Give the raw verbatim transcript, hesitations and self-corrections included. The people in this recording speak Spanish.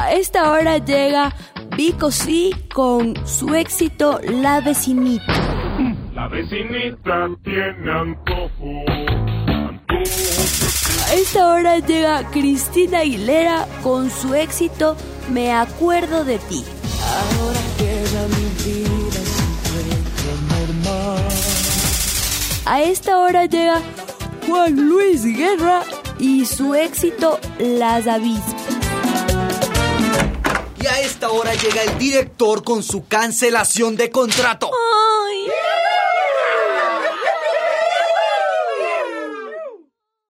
A esta hora llega Vico C con su éxito La Vecinita. La vecinita tiene antojo, antojo. A esta hora llega Cristina Aguilera con su éxito Me Acuerdo de Ti. Ahora queda mi vida sin normal. A esta hora llega Juan Luis Guerra y su éxito Las Avispas. Y a esta hora llega el director con su cancelación de contrato.